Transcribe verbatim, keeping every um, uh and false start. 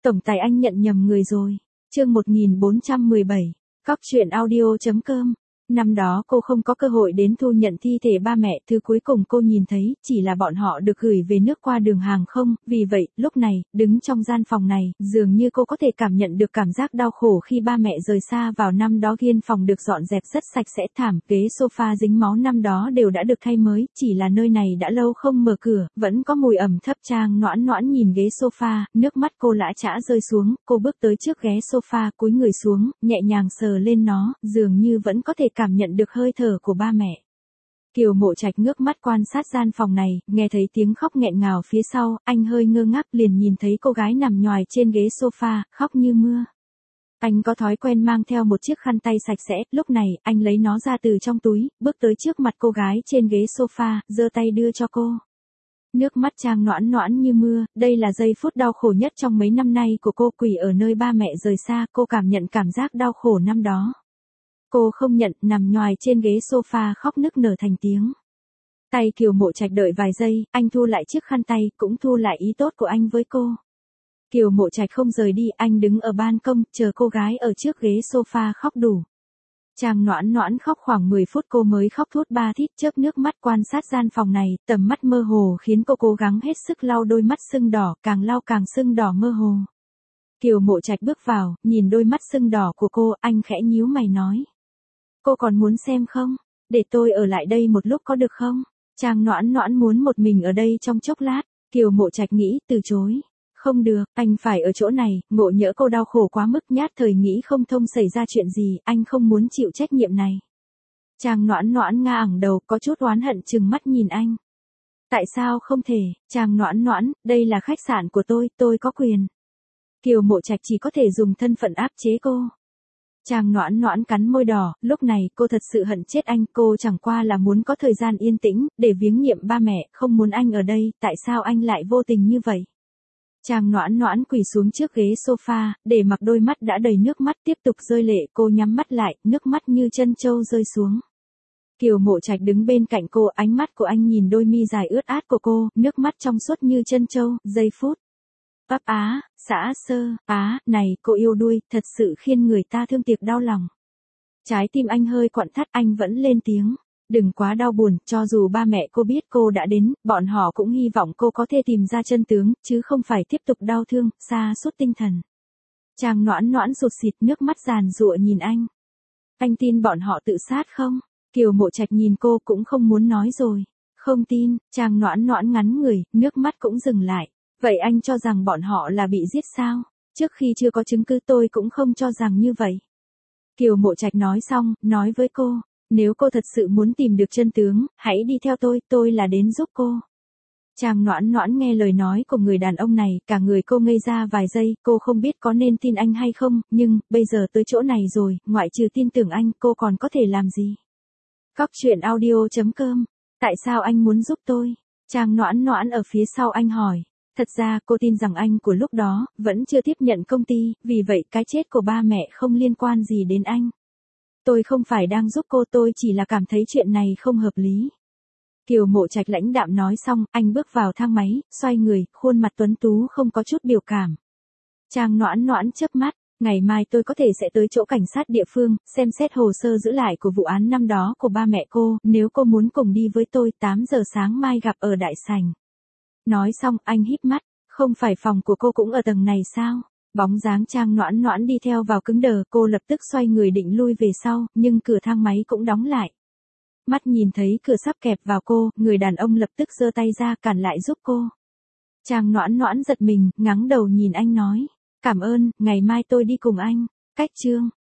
Tổng tài anh nhận nhầm người rồi. Chương một nghìn bốn trăm mười bảy, Cóc truyện audio chấm com. Năm đó cô không có cơ hội đến thu nhận thi thể ba mẹ, thứ cuối cùng cô nhìn thấy, chỉ là bọn họ được gửi về nước qua đường hàng không, vì vậy, lúc này, đứng trong gian phòng này, dường như cô có thể cảm nhận được cảm giác đau khổ khi ba mẹ rời xa vào năm đó. Gian phòng được dọn dẹp rất sạch sẽ, thảm, ghế sofa dính máu năm đó đều đã được thay mới, chỉ là nơi này đã lâu không mở cửa, vẫn có mùi ẩm thấp. Trang Noãn Noãn nhìn ghế sofa, nước mắt cô lã chã rơi xuống, cô bước tới trước ghế sofa, cúi người xuống, nhẹ nhàng sờ lên nó, dường như vẫn có thể cảm nhận được hơi thở của ba mẹ. Kiều Mộ Trạch ngước mắt quan sát gian phòng này, nghe thấy tiếng khóc nghẹn ngào phía sau, anh hơi ngơ ngác, liền nhìn thấy cô gái nằm nhoài trên ghế sofa, khóc như mưa. Anh có thói quen mang theo một chiếc khăn tay sạch sẽ, lúc này, anh lấy nó ra từ trong túi, bước tới trước mặt cô gái trên ghế sofa, giơ tay đưa cho cô. Nước mắt Trang Noãn Noãn như mưa, đây là giây phút đau khổ nhất trong mấy năm nay của cô. Quỳ ở nơi ba mẹ rời xa, cô cảm nhận cảm giác đau khổ năm đó. Cô không nhận, nằm nhoài trên ghế sofa khóc nức nở thành tiếng. Tay Kiều Mộ Trạch đợi vài giây, anh thu lại chiếc khăn tay, cũng thu lại ý tốt của anh với cô. Kiều Mộ Trạch không rời đi, anh đứng ở ban công, chờ cô gái ở trước ghế sofa khóc đủ. Trang Noãn Noãn khóc khoảng mười phút cô mới khóc thút ba thít, chớp nước mắt quan sát gian phòng này, tầm mắt mơ hồ khiến cô cố gắng hết sức lau đôi mắt sưng đỏ, càng lau càng sưng đỏ mơ hồ. Kiều Mộ Trạch bước vào, nhìn đôi mắt sưng đỏ của cô, anh khẽ nhíu mày nói. Cô còn muốn xem không? Để tôi ở lại đây một lúc có được không? Trang Noãn Noãn muốn một mình ở đây trong chốc lát. Kiều Mộ Trạch nghĩ, từ chối. Không được, anh phải ở chỗ này, ngộ nhỡ cô đau khổ quá mức, nhát thời nghĩ không thông xảy ra chuyện gì, anh không muốn chịu trách nhiệm này. Trang Noãn Noãn ngả ngẩng đầu, có chút oán hận trừng mắt nhìn anh. Tại sao không thể? Trang Noãn Noãn, đây là khách sạn của tôi, tôi có quyền. Kiều Mộ Trạch chỉ có thể dùng thân phận áp chế cô. Trang Noãn Noãn cắn môi đỏ, lúc này cô thật sự hận chết anh, cô chẳng qua là muốn có thời gian yên tĩnh, để viếng niệm ba mẹ, không muốn anh ở đây, tại sao anh lại vô tình như vậy? Trang Noãn Noãn quỳ xuống trước ghế sofa, để mặc đôi mắt đã đầy nước mắt tiếp tục rơi lệ, cô nhắm mắt lại, nước mắt như chân trâu rơi xuống. Kiều Mộ Trạch đứng bên cạnh cô, ánh mắt của anh nhìn đôi mi dài ướt át của cô, nước mắt trong suốt như chân trâu, giây phút. Ấp á, xã sơ, á, này, cô yêu đuôi, thật sự khiến người ta thương tiếc đau lòng. Trái tim anh hơi quặn thắt, anh vẫn lên tiếng. Đừng quá đau buồn, cho dù ba mẹ cô biết cô đã đến, bọn họ cũng hy vọng cô có thể tìm ra chân tướng, chứ không phải tiếp tục đau thương, sa sút tinh thần. Trang Noãn Noãn sụt sịt, nước mắt giàn giụa nhìn anh. Anh tin bọn họ tự sát không? Kiều Mộ Trạch nhìn cô cũng không muốn nói rồi. Không tin. Trang Noãn Noãn ngắn người, nước mắt cũng dừng lại. Vậy anh cho rằng bọn họ là bị giết sao? Trước khi chưa có chứng cứ tôi cũng không cho rằng như vậy. Kiều Mộ Trạch nói xong, nói với cô, nếu cô thật sự muốn tìm được chân tướng, hãy đi theo tôi, tôi là đến giúp cô. Trang Noãn Noãn nghe lời nói của người đàn ông này, cả người cô ngây ra vài giây, cô không biết có nên tin anh hay không, nhưng, bây giờ tới chỗ này rồi, ngoại trừ tin tưởng anh, cô còn có thể làm gì? Cóc truyện audio chấm com. Tại sao anh muốn giúp tôi? Trang Noãn Noãn ở phía sau anh hỏi. Thật ra cô tin rằng anh của lúc đó, vẫn chưa tiếp nhận công ty, vì vậy cái chết của ba mẹ không liên quan gì đến anh. Tôi không phải đang giúp cô, tôi chỉ là cảm thấy chuyện này không hợp lý. Kiều Mộ Trạch lãnh đạm nói xong, anh bước vào thang máy, xoay người, khuôn mặt tuấn tú không có chút biểu cảm. Trang Noãn Noãn chớp mắt, ngày mai tôi có thể sẽ tới chỗ cảnh sát địa phương, xem xét hồ sơ giữ lại của vụ án năm đó của ba mẹ cô, nếu cô muốn cùng đi với tôi, tám giờ sáng mai gặp ở đại sảnh. Nói xong, anh híp mắt, không phải phòng của cô cũng ở tầng này sao? Bóng dáng Trang Noãn Noãn đi theo vào cứng đờ, cô lập tức xoay người định lui về sau, nhưng cửa thang máy cũng đóng lại. Mắt nhìn thấy cửa sắp kẹp vào cô, người đàn ông lập tức giơ tay ra cản lại giúp cô. Trang Noãn Noãn giật mình, ngẩng đầu nhìn anh nói, cảm ơn, ngày mai tôi đi cùng anh. Cách chương